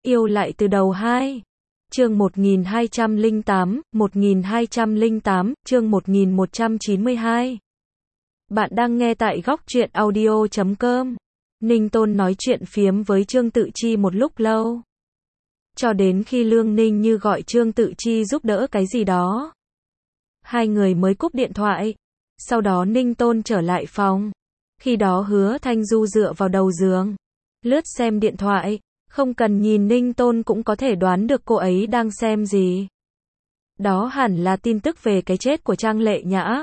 Yêu lại từ đầu 2. Chương 1208, chương 1192. Bạn đang nghe tại góc truyện audio.com. Ninh Tôn nói chuyện phiếm với Trương Tự Chi một lúc lâu. Cho đến khi Lương Ninh Như gọi Trương Tự Chi giúp đỡ cái gì đó. Hai người mới cúp điện thoại. Sau đó Ninh Tôn trở lại phòng. Khi đó Hứa Thanh Du dựa vào đầu giường, lướt xem điện thoại. Không cần nhìn Ninh Tôn cũng có thể đoán được cô ấy đang xem gì. Đó hẳn là tin tức về cái chết của Trang Lệ Nhã.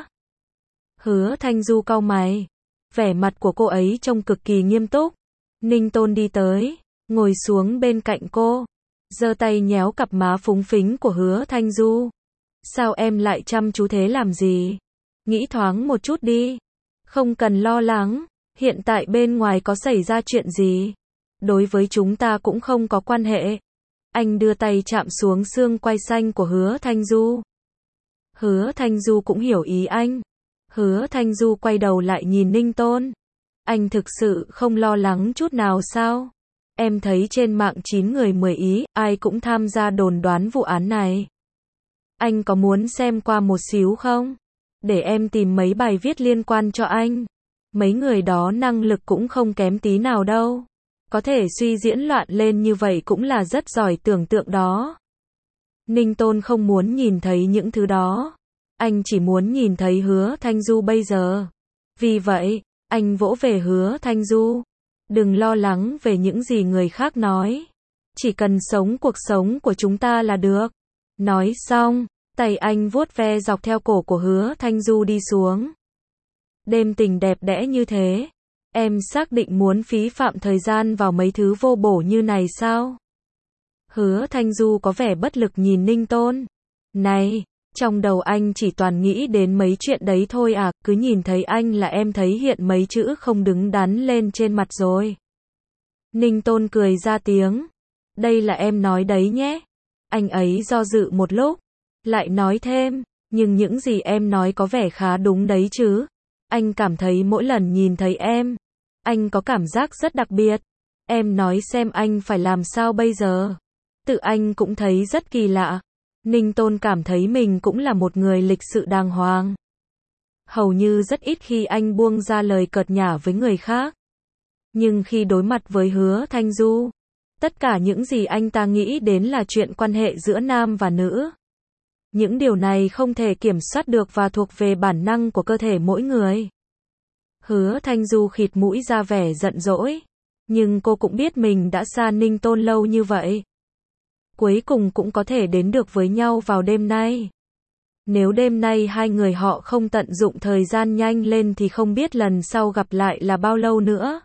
Hứa Thanh Du cau mày. Vẻ mặt của cô ấy trông cực kỳ nghiêm túc. Ninh Tôn đi tới, ngồi xuống bên cạnh cô, giơ tay nhéo cặp má phúng phính của Hứa Thanh Du. Sao em lại chăm chú thế làm gì? Nghĩ thoáng một chút đi. Không cần lo lắng, hiện tại bên ngoài có xảy ra chuyện gì? Đối với chúng ta cũng không có quan hệ. Anh đưa tay chạm xuống xương quai xanh của Hứa Thanh Du. Hứa Thanh Du cũng hiểu ý anh. Hứa Thanh Du quay đầu lại nhìn Ninh Tôn. Anh thực sự không lo lắng chút nào sao? Em thấy trên mạng 9 người 10 ý, ai cũng tham gia đồn đoán vụ án này. Anh có muốn xem qua một xíu không? Để em tìm mấy bài viết liên quan cho anh. Mấy người đó năng lực cũng không kém tí nào đâu. Có thể suy diễn loạn lên như vậy cũng là rất giỏi tưởng tượng đó. Ninh Tôn không muốn nhìn thấy những thứ đó. Anh chỉ muốn nhìn thấy Hứa Thanh Du bây giờ. Vì vậy, anh vỗ về Hứa Thanh Du. Đừng lo lắng về những gì người khác nói. Chỉ cần sống cuộc sống của chúng ta là được. Nói xong, tay anh vuốt ve dọc theo cổ của Hứa Thanh Du đi xuống. Đêm tình đẹp đẽ như thế. Em xác định muốn phí phạm thời gian vào mấy thứ vô bổ như này sao? Hứa Thanh Du có vẻ bất lực nhìn Ninh Tôn. Này, trong đầu anh chỉ toàn nghĩ đến mấy chuyện đấy thôi à, cứ nhìn thấy anh là em thấy hiện mấy chữ không đứng đắn lên trên mặt rồi. Ninh Tôn cười ra tiếng. Đây là em nói đấy nhé. Anh ấy do dự một lúc, lại nói thêm, nhưng những gì em nói có vẻ khá đúng đấy chứ. Anh cảm thấy mỗi lần nhìn thấy em, anh có cảm giác rất đặc biệt. Em nói xem anh phải làm sao bây giờ? Tự anh cũng thấy rất kỳ lạ. Ninh Tôn cảm thấy mình cũng là một người lịch sự đàng hoàng. Hầu như rất ít khi anh buông ra lời cợt nhả với người khác. Nhưng khi đối mặt với Hứa Thanh Du, tất cả những gì anh ta nghĩ đến là chuyện quan hệ giữa nam và nữ. Những điều này không thể kiểm soát được và thuộc về bản năng của cơ thể mỗi người. Hứa Thanh Du khịt mũi ra vẻ giận dỗi. Nhưng cô cũng biết mình đã xa Ninh Tôn lâu như vậy. Cuối cùng cũng có thể đến được với nhau vào đêm nay. Nếu đêm nay hai người họ không tận dụng thời gian nhanh lên thì không biết lần sau gặp lại là bao lâu nữa.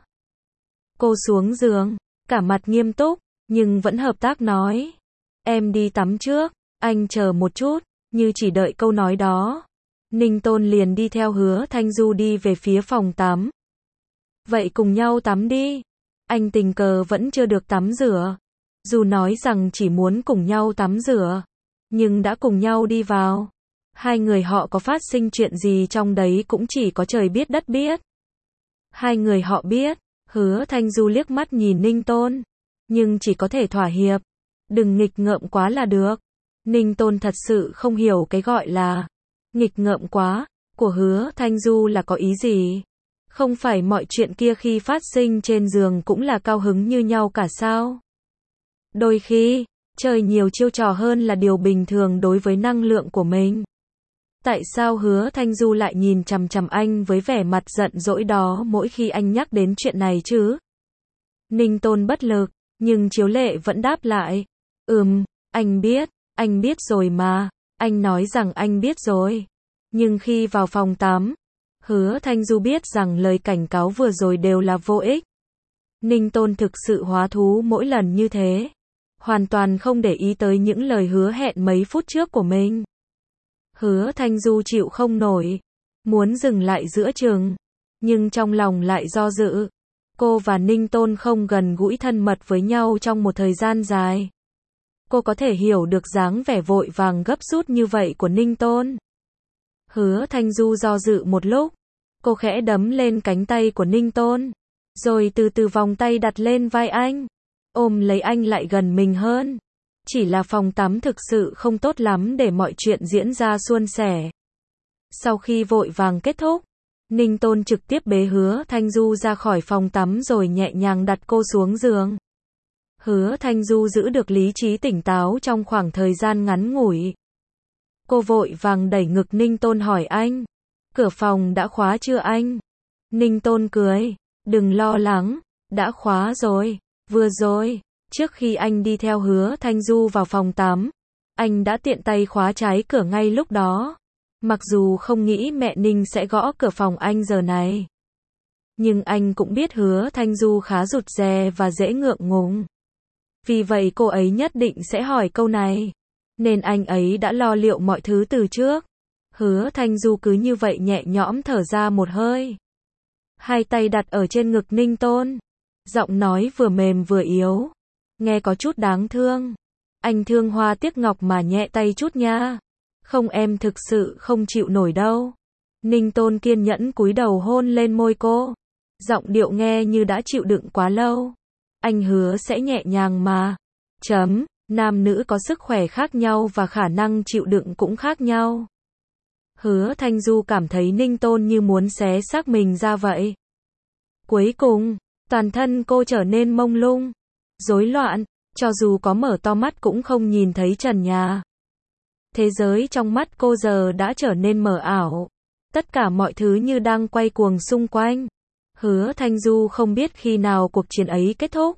Cô xuống giường, cả mặt nghiêm túc, nhưng vẫn hợp tác nói. Em đi tắm trước, anh chờ một chút, như chỉ đợi câu nói đó. Ninh Tôn liền đi theo Hứa Thanh Du đi về phía phòng tắm. Vậy cùng nhau tắm đi. Anh tình cờ vẫn chưa được tắm rửa. Dù nói rằng chỉ muốn cùng nhau tắm rửa, nhưng đã cùng nhau đi vào. Hai người họ có phát sinh chuyện gì trong đấy cũng chỉ có trời biết đất biết. Hai người họ biết. Hứa Thanh Du liếc mắt nhìn Ninh Tôn, nhưng chỉ có thể thỏa hiệp. Đừng nghịch ngợm quá là được. Ninh Tôn thật sự không hiểu cái gọi là nghịch ngợm quá của Hứa Thanh Du là có ý gì. Không phải mọi chuyện kia khi phát sinh trên giường cũng là cao hứng như nhau cả sao? Đôi khi, chơi nhiều chiêu trò hơn là điều bình thường đối với năng lượng của mình. Tại sao Hứa Thanh Du lại nhìn chằm chằm anh với vẻ mặt giận dỗi đó mỗi khi anh nhắc đến chuyện này chứ? Ninh Tôn bất lực, nhưng Chiếu Lệ vẫn đáp lại. Anh biết rồi mà, anh nói rằng anh biết rồi. Nhưng khi vào phòng tắm, Hứa Thanh Du biết rằng lời cảnh cáo vừa rồi đều là vô ích. Ninh Tôn thực sự hóa thú mỗi lần như thế. Hoàn toàn không để ý tới những lời hứa hẹn mấy phút trước của mình. Hứa Thanh Du chịu không nổi, muốn dừng lại giữa chừng, nhưng trong lòng lại do dự. Cô và Ninh Tôn không gần gũi thân mật với nhau trong một thời gian dài. Cô có thể hiểu được dáng vẻ vội vàng gấp rút như vậy của Ninh Tôn. Hứa Thanh Du do dự một lúc, cô khẽ đấm lên cánh tay của Ninh Tôn, rồi từ từ vòng tay đặt lên vai anh. ôm lấy anh lại gần mình hơn. Chỉ là phòng tắm thực sự không tốt lắm để mọi chuyện diễn ra suôn sẻ. Sau khi vội vàng kết thúc, Ninh Tôn trực tiếp bế Hứa Thanh Du ra khỏi phòng tắm rồi nhẹ nhàng đặt cô xuống giường. Hứa Thanh Du giữ được lý trí tỉnh táo trong khoảng thời gian ngắn ngủi. Cô vội vàng đẩy ngực Ninh Tôn hỏi anh, cửa phòng đã khóa chưa anh? Ninh Tôn cười, đừng lo lắng, đã khóa rồi, vừa rồi, trước khi anh đi theo Hứa Thanh Du vào phòng tắm, anh đã tiện tay khóa trái cửa ngay lúc đó. Mặc dù không nghĩ mẹ Ninh sẽ gõ cửa phòng anh giờ này, nhưng anh cũng biết Hứa Thanh Du khá rụt rè và dễ ngượng ngùng. Vì vậy cô ấy nhất định sẽ hỏi câu này, nên anh ấy đã lo liệu mọi thứ từ trước. Hứa Thanh Du cứ như vậy nhẹ nhõm thở ra một hơi. Hai tay đặt ở trên ngực Ninh Tôn. Giọng nói vừa mềm vừa yếu. Nghe có chút đáng thương. Anh thương hoa tiếc ngọc mà nhẹ tay chút nha. Không, em thực sự không chịu nổi đâu. Ninh Tôn kiên nhẫn cúi đầu hôn lên môi cô. Giọng điệu nghe như đã chịu đựng quá lâu. Anh hứa sẽ nhẹ nhàng mà. Nam nữ có sức khỏe khác nhau và khả năng chịu đựng cũng khác nhau. Hứa Thanh Du cảm thấy Ninh Tôn như muốn xé xác mình ra vậy. Cuối cùng, toàn thân cô trở nên mông lung, rối loạn, cho dù có mở to mắt cũng không nhìn thấy trần nhà. Thế giới trong mắt cô giờ đã trở nên mờ ảo. Tất cả mọi thứ như đang quay cuồng xung quanh. Hứa Thanh Du không biết khi nào cuộc chiến ấy kết thúc.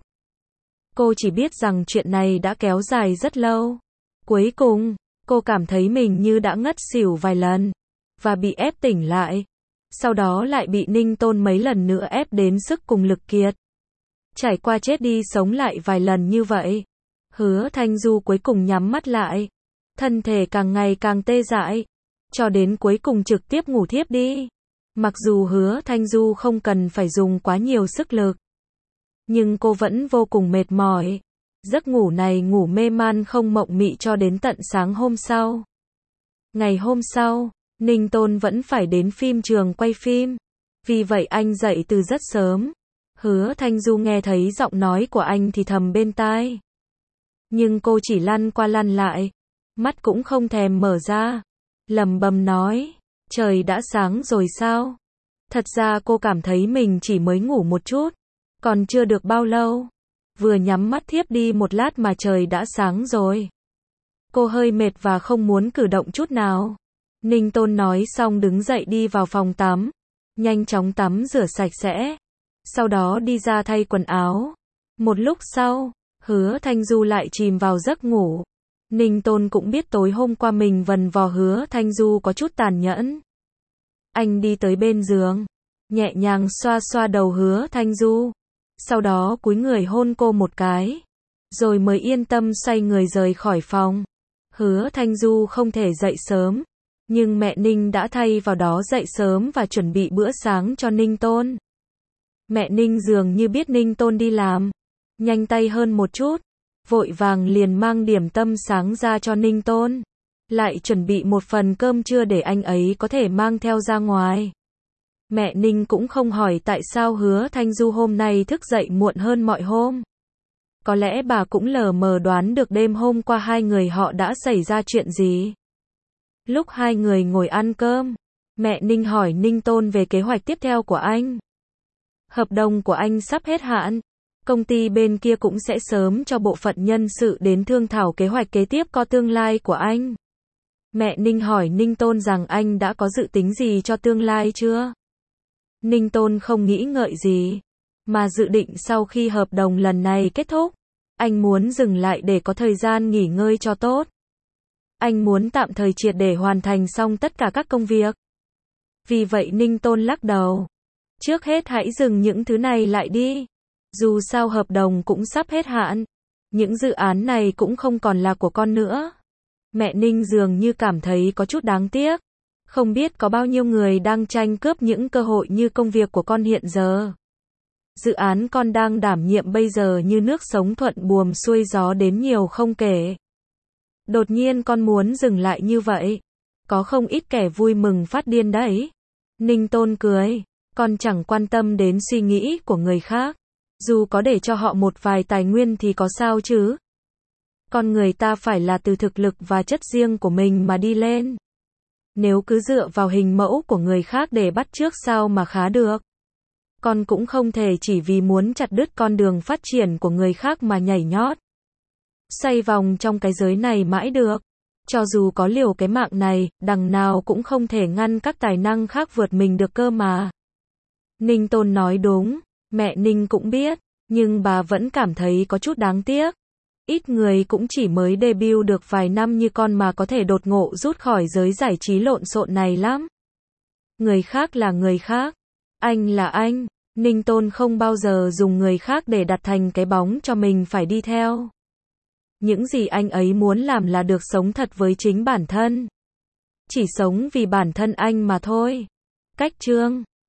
Cô chỉ biết rằng chuyện này đã kéo dài rất lâu. Cuối cùng, cô cảm thấy mình như đã ngất xỉu vài lần, và bị ép tỉnh lại. Sau đó lại bị Ninh Tôn mấy lần nữa ép đến sức cùng lực kiệt. Trải qua chết đi sống lại vài lần như vậy. Hứa Thanh Du cuối cùng nhắm mắt lại. Thân thể càng ngày càng tê dại. Cho đến cuối cùng trực tiếp ngủ thiếp đi. Mặc dù Hứa Thanh Du không cần phải dùng quá nhiều sức lực, nhưng cô vẫn vô cùng mệt mỏi. Giấc ngủ này ngủ mê man không mộng mị cho đến tận sáng hôm sau. Ngày hôm sau, Ninh Tôn vẫn phải đến phim trường quay phim. Vì vậy anh dậy từ rất sớm. Hứa Thanh Du nghe thấy giọng nói của anh thì thầm bên tai. Nhưng cô chỉ lăn qua lăn lại. Mắt cũng không thèm mở ra. Lẩm bẩm nói, trời đã sáng rồi sao? Thật ra cô cảm thấy mình chỉ mới ngủ một chút. Còn chưa được bao lâu. Vừa nhắm mắt thiếp đi một lát mà trời đã sáng rồi. Cô hơi mệt và không muốn cử động chút nào. Ninh Tôn nói xong đứng dậy đi vào phòng tắm. Nhanh chóng tắm rửa sạch sẽ. Sau đó đi ra thay quần áo. Một lúc sau, Hứa Thanh Du lại chìm vào giấc ngủ. Ninh Tôn cũng biết tối hôm qua mình vần vò Hứa Thanh Du có chút tàn nhẫn. Anh đi tới bên giường, nhẹ nhàng xoa xoa đầu Hứa Thanh Du. Sau đó cúi người hôn cô một cái. Rồi mới yên tâm xoay người rời khỏi phòng. Hứa Thanh Du không thể dậy sớm. Nhưng mẹ Ninh đã thay vào đó dậy sớm và chuẩn bị bữa sáng cho Ninh Tôn. Mẹ Ninh dường như biết Ninh Tôn đi làm. Nhanh tay hơn một chút. Vội vàng liền mang điểm tâm sáng ra cho Ninh Tôn. Lại chuẩn bị một phần cơm trưa để anh ấy có thể mang theo ra ngoài. Mẹ Ninh cũng không hỏi tại sao Hứa Thanh Du hôm nay thức dậy muộn hơn mọi hôm. Có lẽ bà cũng lờ mờ đoán được đêm hôm qua hai người họ đã xảy ra chuyện gì. Lúc hai người ngồi ăn cơm, mẹ Ninh hỏi Ninh Tôn về kế hoạch tiếp theo của anh. Hợp đồng của anh sắp hết hạn. Công ty bên kia cũng sẽ sớm cho bộ phận nhân sự đến thương thảo kế hoạch kế tiếp cho tương lai của anh. Mẹ Ninh hỏi Ninh Tôn rằng anh đã có dự tính gì cho tương lai chưa? Ninh Tôn không nghĩ ngợi gì, mà dự định sau khi hợp đồng lần này kết thúc, anh muốn dừng lại để có thời gian nghỉ ngơi cho tốt. Anh muốn tạm thời triệt để hoàn thành xong tất cả các công việc. Vì vậy Ninh Tôn lắc đầu. Trước hết hãy dừng những thứ này lại đi. Dù sao hợp đồng cũng sắp hết hạn. Những dự án này cũng không còn là của con nữa. Mẹ Ninh dường như cảm thấy có chút đáng tiếc. Không biết có bao nhiêu người đang tranh cướp những cơ hội như công việc của con hiện giờ. Dự án con đang đảm nhiệm bây giờ như nước sống thuận buồm xuôi gió đến nhiều không kể. Đột nhiên con muốn dừng lại như vậy. Có không ít kẻ vui mừng phát điên đấy. Ninh Tôn cười. Con chẳng quan tâm đến suy nghĩ của người khác. Dù có để cho họ một vài tài nguyên thì có sao chứ? Con người ta phải là từ thực lực và chất riêng của mình mà đi lên. Nếu cứ dựa vào hình mẫu của người khác để bắt chước sao mà khá được. Con cũng không thể chỉ vì muốn chặt đứt con đường phát triển của người khác mà nhảy nhót. Xoay vòng trong cái giới này mãi được. Cho dù có liều cái mạng này, đằng nào cũng không thể ngăn các tài năng khác vượt mình được cơ mà. Ninh Tôn nói đúng, mẹ Ninh cũng biết, nhưng bà vẫn cảm thấy có chút đáng tiếc. Ít người cũng chỉ mới debut được vài năm như con mà có thể đột ngộ rút khỏi giới giải trí lộn xộn này lắm. Người khác là người khác, anh là anh, Ninh Tôn không bao giờ dùng người khác để đặt thành cái bóng cho mình phải đi theo. Những gì anh ấy muốn làm là được sống thật với chính bản thân. Chỉ sống vì bản thân anh mà thôi. Cách chương